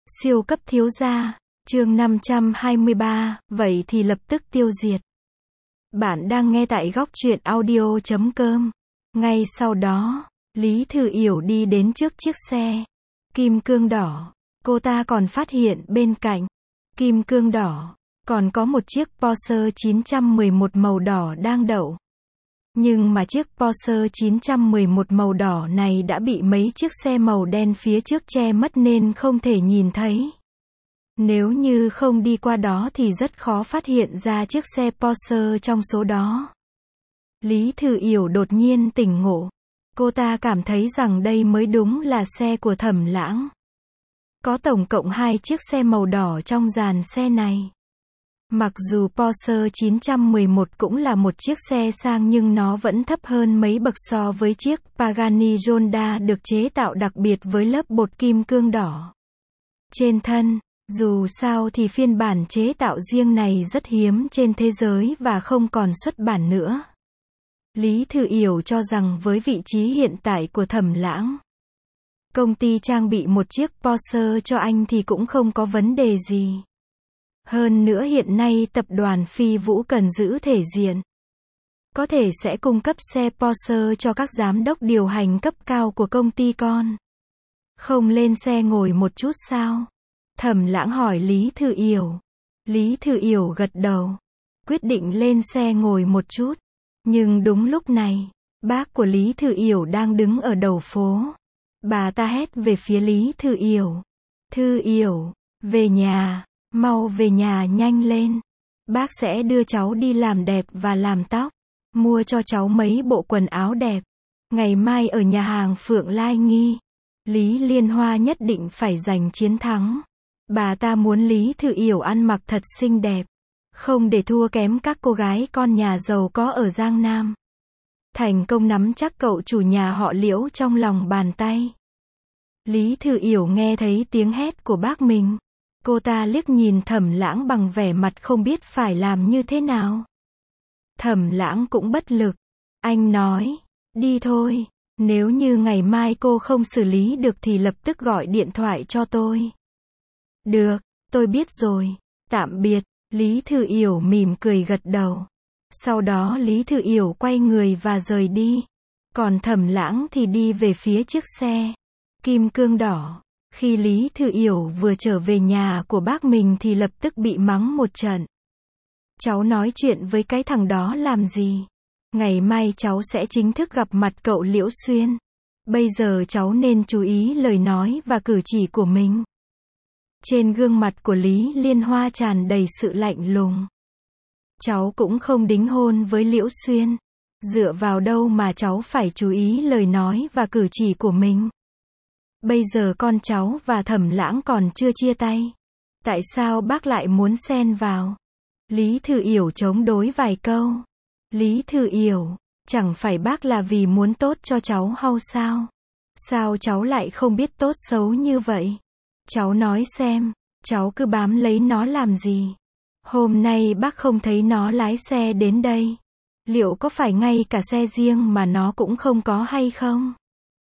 Siêu cấp thiếu gia, chương 523, vậy thì lập tức tiêu diệt. Bạn đang nghe tại góc truyện audio.com. Ngay sau đó, Lý Thư Yểu đi đến trước chiếc xe kim cương đỏ. Cô ta còn phát hiện bên cạnh kim cương đỏ còn có một chiếc Porsche 911 màu đỏ đang đậu. Nhưng mà chiếc Porsche 911 màu đỏ này đã bị mấy chiếc xe màu đen phía trước che mất nên không thể nhìn thấy. Nếu như không đi qua đó thì rất khó phát hiện ra chiếc xe Porsche trong số đó. Lý Thư Yểu đột nhiên tỉnh ngộ. Cô ta cảm thấy rằng đây mới đúng là xe của Thẩm Lãng. Có tổng cộng 2 chiếc xe màu đỏ trong dàn xe này. Mặc dù Porsche 911 cũng là một chiếc xe sang nhưng nó vẫn thấp hơn mấy bậc so với chiếc Pagani Zonda được chế tạo đặc biệt với lớp bột kim cương đỏ trên thân. Dù sao thì phiên bản chế tạo riêng này rất hiếm trên thế giới và không còn xuất bản nữa. Lý Thư Yểu cho rằng với vị trí hiện tại của Thẩm Lãng, công ty trang bị một chiếc Porsche cho anh thì cũng không có vấn đề gì. Hơn nữa hiện nay tập đoàn Phi Vũ cần giữ thể diện. Có thể sẽ cung cấp xe Porsche cho các giám đốc điều hành cấp cao của công ty con. Không lên xe ngồi một chút sao? Thẩm Lãng hỏi Lý Thư Yểu. Lý Thư Yểu gật đầu. Quyết định lên xe ngồi một chút. Nhưng đúng lúc này, bác của Lý Thư Yểu đang đứng ở đầu phố. Bà ta hét về phía Lý Thư Yểu. Thư Yểu, về nhà. Mau về nhà nhanh lên. Bác sẽ đưa cháu đi làm đẹp và làm tóc. Mua cho cháu mấy bộ quần áo đẹp. Ngày mai ở nhà hàng Phượng Lai Nghi, Lý Liên Hoa nhất định phải giành chiến thắng. Bà ta muốn Lý Thư Yểu ăn mặc thật xinh đẹp. Không để thua kém các cô gái con nhà giàu có ở Giang Nam. Thành công nắm chắc cậu chủ nhà họ Liễu trong lòng bàn tay. Lý Thư Yểu nghe thấy tiếng hét của bác mình. Cô ta liếc nhìn Thẩm Lãng bằng vẻ mặt không biết phải làm như thế nào. Thẩm Lãng cũng bất lực. Anh nói, đi thôi, nếu như ngày mai cô không xử lý được thì lập tức gọi điện thoại cho tôi. Được, tôi biết rồi, tạm biệt. Lý Thư Yểu mỉm cười gật đầu. Sau đó Lý Thư Yểu quay người và rời đi. Còn Thẩm Lãng thì đi về phía chiếc xe kim cương đỏ. Khi Lý Thư Yểu vừa trở về nhà của bác mình thì lập tức bị mắng một trận. Cháu nói chuyện với cái thằng đó làm gì? Ngày mai cháu sẽ chính thức gặp mặt cậu Liễu Xuyên. Bây giờ cháu nên chú ý lời nói và cử chỉ của mình. Trên gương mặt của Lý Liên Hoa tràn đầy sự lạnh lùng. Cháu cũng không đính hôn với Liễu Xuyên. Dựa vào đâu mà cháu phải chú ý lời nói và cử chỉ của mình? Bây giờ con cháu và Thẩm Lãng còn chưa chia tay. Tại sao bác lại muốn xen vào? Lý Thư Yểu chống đối vài câu. Lý Thư Yểu, chẳng phải bác là vì muốn tốt cho cháu hay sao? Sao cháu lại không biết tốt xấu như vậy? Cháu nói xem, cháu cứ bám lấy nó làm gì? Hôm nay bác không thấy nó lái xe đến đây. Liệu có phải ngay cả xe riêng mà nó cũng không có hay không?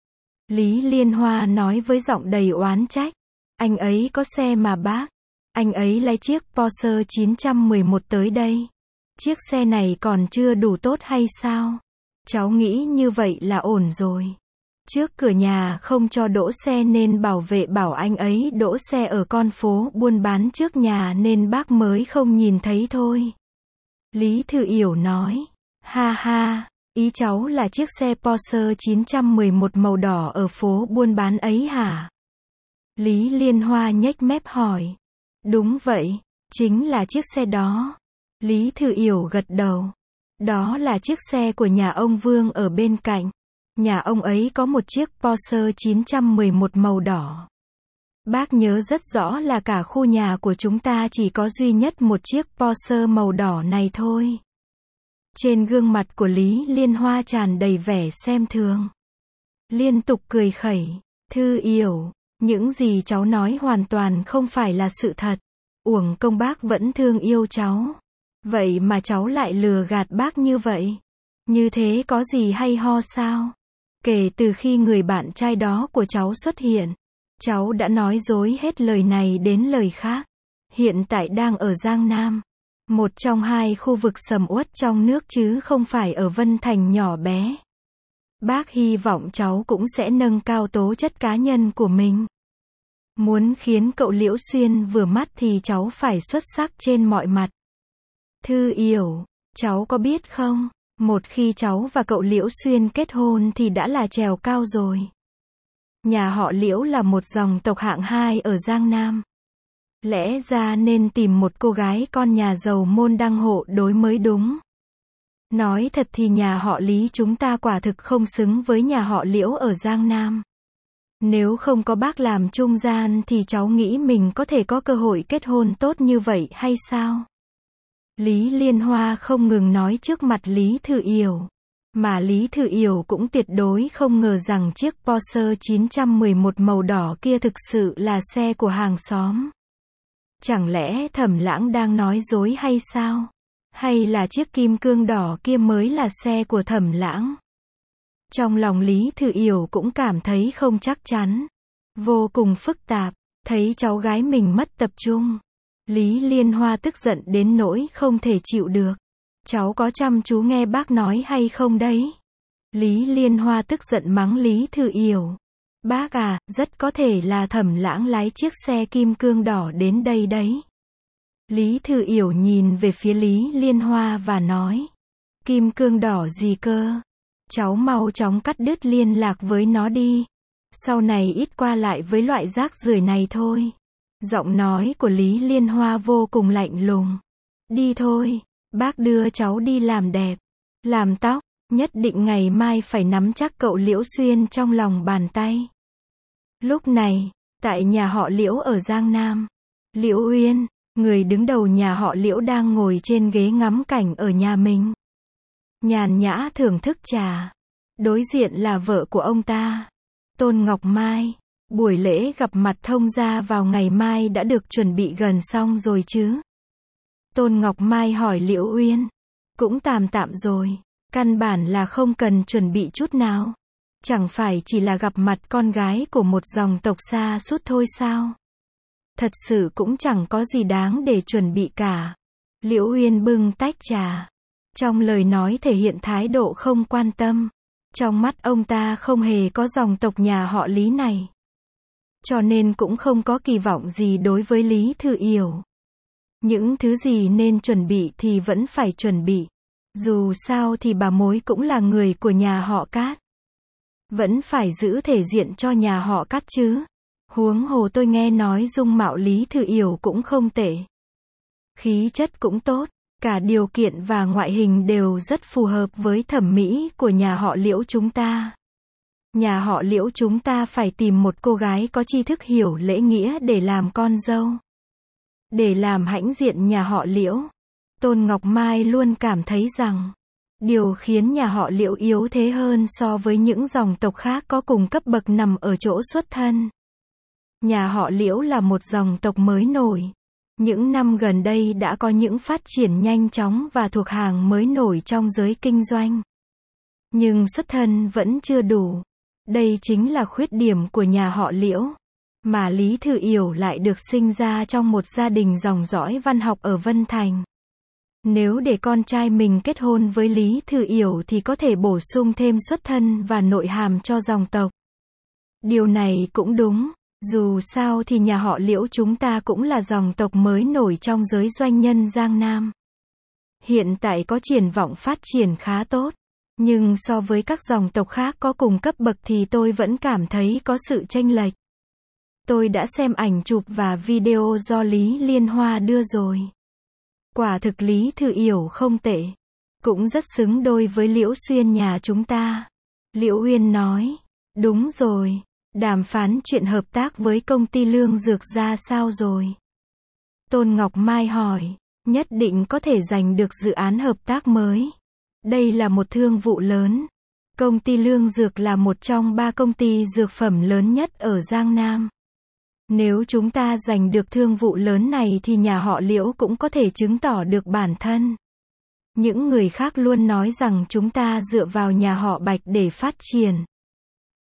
Lý Liên Hoa nói với giọng đầy oán trách. Anh ấy có xe mà bác. Anh ấy lái chiếc Porsche 911 tới đây. Chiếc xe này còn chưa đủ tốt hay sao? Cháu nghĩ như vậy là ổn rồi. Trước cửa nhà không cho đỗ xe nên bảo vệ bảo anh ấy đỗ xe ở con phố buôn bán trước nhà nên bác mới không nhìn thấy thôi. Lý Thư Yểu nói. Ha ha, ý cháu là chiếc xe Porsche 911 màu đỏ ở phố buôn bán ấy hả? Lý Liên Hoa nhếch mép hỏi. Đúng vậy, chính là chiếc xe đó. Lý Thư Yểu gật đầu. Đó là chiếc xe của nhà ông Vương ở bên cạnh. Nhà ông ấy có một chiếc Porsche 911 màu đỏ. Bác nhớ rất rõ là cả khu nhà của chúng ta chỉ có duy nhất một chiếc Porsche màu đỏ này thôi. Trên gương mặt của Lý Liên Hoa tràn đầy vẻ xem thường. Liên tục cười khẩy. Thư Yểu, những gì cháu nói hoàn toàn không phải là sự thật. Uổng công bác vẫn thương yêu cháu. Vậy mà cháu lại lừa gạt bác như vậy. Như thế có gì hay ho sao? Kể từ khi người bạn trai đó của cháu xuất hiện, Cháu đã nói dối hết lời này đến lời khác. Hiện tại đang ở Giang Nam. Một trong hai khu vực sầm uất trong nước chứ không phải ở Vân Thành nhỏ bé. Bác hy vọng cháu cũng sẽ nâng cao tố chất cá nhân của mình. Muốn khiến cậu Liễu Xuyên vừa mắt thì cháu phải xuất sắc trên mọi mặt. Thư Yểu, cháu có biết không, một khi cháu và cậu Liễu Xuyên kết hôn thì đã là trèo cao rồi. Nhà họ Liễu là một dòng tộc hạng 2 ở Giang Nam. Lẽ ra nên tìm một cô gái con nhà giàu môn đăng hộ đối mới đúng. Nói thật thì nhà họ Lý chúng ta quả thực không xứng với nhà họ Liễu ở Giang Nam. Nếu không có bác làm trung gian thì cháu nghĩ mình có thể có cơ hội kết hôn tốt như vậy hay sao? Lý Liên Hoa không ngừng nói trước mặt Lý Thư Yểu. Mà Lý Thư Yểu cũng tuyệt đối không ngờ rằng chiếc Porsche 911 màu đỏ kia thực sự là xe của hàng xóm. Chẳng lẽ Thẩm Lãng đang nói dối hay sao? Hay là chiếc kim cương đỏ kia mới là xe của Thẩm Lãng? Trong lòng Lý Thư Yểu cũng cảm thấy không chắc chắn. Vô cùng phức tạp, thấy cháu gái mình mất tập trung. Lý Liên Hoa tức giận đến nỗi không thể chịu được. Cháu có chăm chú nghe bác nói hay không đấy? Lý Liên Hoa tức giận mắng Lý Thư Yểu. Bác à, rất có thể là Thẩm Lãng lái chiếc xe kim cương đỏ đến đây đấy. Lý Thư Yểu nhìn về phía Lý Liên Hoa và nói. Kim cương đỏ gì cơ? Cháu mau chóng cắt đứt liên lạc với nó đi. Sau này ít qua lại với loại rác rưởi này thôi. Giọng nói của Lý Liên Hoa vô cùng lạnh lùng. Đi thôi, bác đưa cháu đi làm đẹp, làm tóc, nhất định ngày mai phải nắm chắc cậu Liễu Xuyên trong lòng bàn tay. Lúc này, tại nhà họ Liễu ở Giang Nam, Liễu Uyên, người đứng đầu nhà họ Liễu đang ngồi trên ghế ngắm cảnh ở nhà mình. Nhàn nhã thưởng thức trà. Đối diện là vợ của ông ta, Tôn Ngọc Mai. Buổi lễ gặp mặt thông gia vào ngày mai đã được chuẩn bị gần xong rồi chứ? Tôn Ngọc Mai hỏi Liễu Uyên. Cũng tạm tạm rồi, căn bản là không cần chuẩn bị chút nào. Chẳng phải chỉ là gặp mặt con gái của một dòng tộc xa xút thôi sao? Thật sự cũng chẳng có gì đáng để chuẩn bị cả. Liễu Uyên bưng tách trà. Trong lời nói thể hiện thái độ không quan tâm. Trong mắt ông ta không hề có dòng tộc nhà họ Lý này. Cho nên cũng không có kỳ vọng gì đối với Lý Thư Yểu. Những thứ gì nên chuẩn bị thì vẫn phải chuẩn bị. Dù sao thì bà mối cũng là người của nhà họ Cát. Vẫn phải giữ thể diện cho nhà họ Cát chứ. Huống hồ tôi nghe nói dung mạo Lý Thư Yểu cũng không tệ. Khí chất cũng tốt. Cả điều kiện và ngoại hình đều rất phù hợp với thẩm mỹ của nhà họ Liễu chúng ta. Nhà họ Liễu chúng ta phải tìm một cô gái có tri thức hiểu lễ nghĩa để làm con dâu. Để làm hãnh diện nhà họ Liễu. Tôn Ngọc Mai luôn cảm thấy rằng, điều khiến nhà họ Liễu yếu thế hơn so với những dòng tộc khác có cùng cấp bậc nằm ở chỗ xuất thân. Nhà họ Liễu là một dòng tộc mới nổi. Những năm gần đây đã có những phát triển nhanh chóng và thuộc hàng mới nổi trong giới kinh doanh. Nhưng xuất thân vẫn chưa đủ. Đây chính là khuyết điểm của nhà họ Liễu. Mà Lý Thư Yểu lại được sinh ra trong một gia đình dòng dõi văn học ở Vân Thành. Nếu để con trai mình kết hôn với Lý Thư Yểu thì có thể bổ sung thêm xuất thân và nội hàm cho dòng tộc. Điều này cũng đúng. Dù sao thì nhà họ Liễu chúng ta cũng là dòng tộc mới nổi trong giới doanh nhân Giang Nam. Hiện tại có triển vọng phát triển khá tốt. Nhưng so với các dòng tộc khác có cùng cấp bậc thì tôi vẫn cảm thấy có sự chênh lệch. Tôi đã xem ảnh chụp và video do Lý Liên Hoa đưa rồi. Quả thực Lý Thư Yểu không tệ. Cũng rất xứng đôi với Liễu Xuyên nhà chúng ta. Liễu Uyên nói. Đúng rồi. Đàm phán chuyện hợp tác với công ty lương dược ra sao rồi? Tôn Ngọc Mai hỏi. Nhất định có thể giành được dự án hợp tác mới. Đây là một thương vụ lớn. Công ty lương dược là một trong 3 công ty dược phẩm lớn nhất ở Giang Nam. Nếu chúng ta giành được thương vụ lớn này thì nhà họ Liễu cũng có thể chứng tỏ được bản thân. Những người khác luôn nói rằng chúng ta dựa vào nhà họ Bạch để phát triển.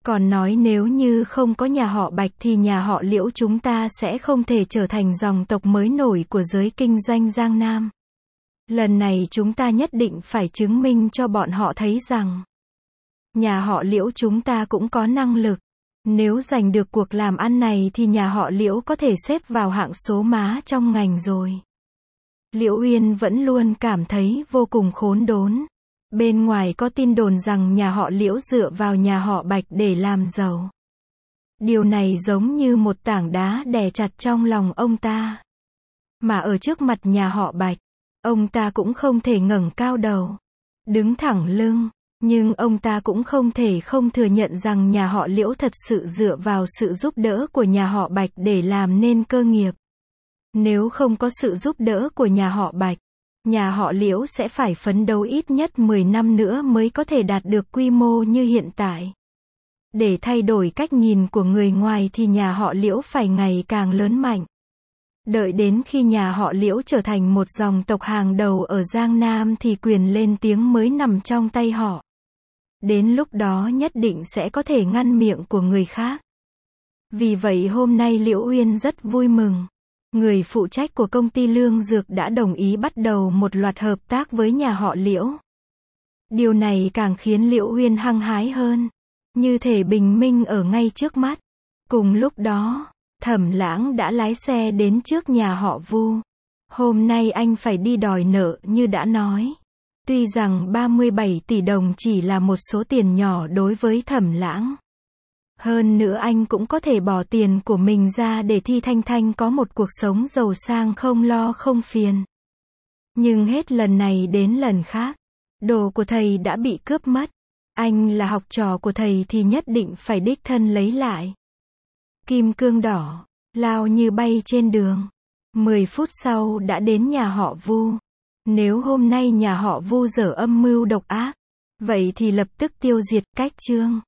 Còn nói nếu như không có nhà họ Bạch thì nhà họ Liễu chúng ta sẽ không thể trở thành dòng tộc mới nổi của giới kinh doanh Giang Nam. Lần này chúng ta nhất định phải chứng minh cho bọn họ thấy rằng nhà họ Liễu chúng ta cũng có năng lực. Nếu giành được cuộc làm ăn này thì nhà họ Liễu có thể xếp vào hạng số má trong ngành rồi. Liễu Uyên vẫn luôn cảm thấy vô cùng khốn đốn. Bên ngoài có tin đồn rằng nhà họ Liễu dựa vào nhà họ Bạch để làm giàu. Điều này giống như một tảng đá đè chặt trong lòng ông ta. Mà ở trước mặt nhà họ Bạch, ông ta cũng không thể ngẩng cao đầu, đứng thẳng lưng. Nhưng ông ta cũng không thể không thừa nhận rằng nhà họ Liễu thật sự dựa vào sự giúp đỡ của nhà họ Bạch để làm nên cơ nghiệp. Nếu không có sự giúp đỡ của nhà họ Bạch, nhà họ Liễu sẽ phải phấn đấu ít nhất 10 năm nữa mới có thể đạt được quy mô như hiện tại. Để thay đổi cách nhìn của người ngoài thì nhà họ Liễu phải ngày càng lớn mạnh. Đợi đến khi nhà họ Liễu trở thành một dòng tộc hàng đầu ở Giang Nam thì quyền lên tiếng mới nằm trong tay họ. Đến lúc đó nhất định sẽ có thể ngăn miệng của người khác. Vì vậy hôm nay Liễu Uyên rất vui mừng. Người phụ trách của công ty lương dược đã đồng ý bắt đầu một loạt hợp tác với nhà họ Liễu. Điều này càng khiến Liễu Uyên hăng hái hơn. Như thể bình minh ở ngay trước mắt. Cùng lúc đó, Thẩm Lãng đã lái xe đến trước nhà họ Vu. Hôm nay anh phải đi đòi nợ như đã nói. Tuy rằng 37 tỷ đồng chỉ là một số tiền nhỏ đối với Thẩm Lãng. Hơn nữa anh cũng có thể bỏ tiền của mình ra để Thi Thanh Thanh có một cuộc sống giàu sang không lo không phiền. Nhưng hết lần này đến lần khác, đồ của thầy đã bị cướp mất. Anh là học trò của thầy thì nhất định phải đích thân lấy lại. Kim cương đỏ, lao như bay trên đường. 10 phút sau đã đến nhà họ Vu. Nếu hôm nay nhà họ Vu dở âm mưu độc ác, vậy thì lập tức tiêu diệt. Cách chương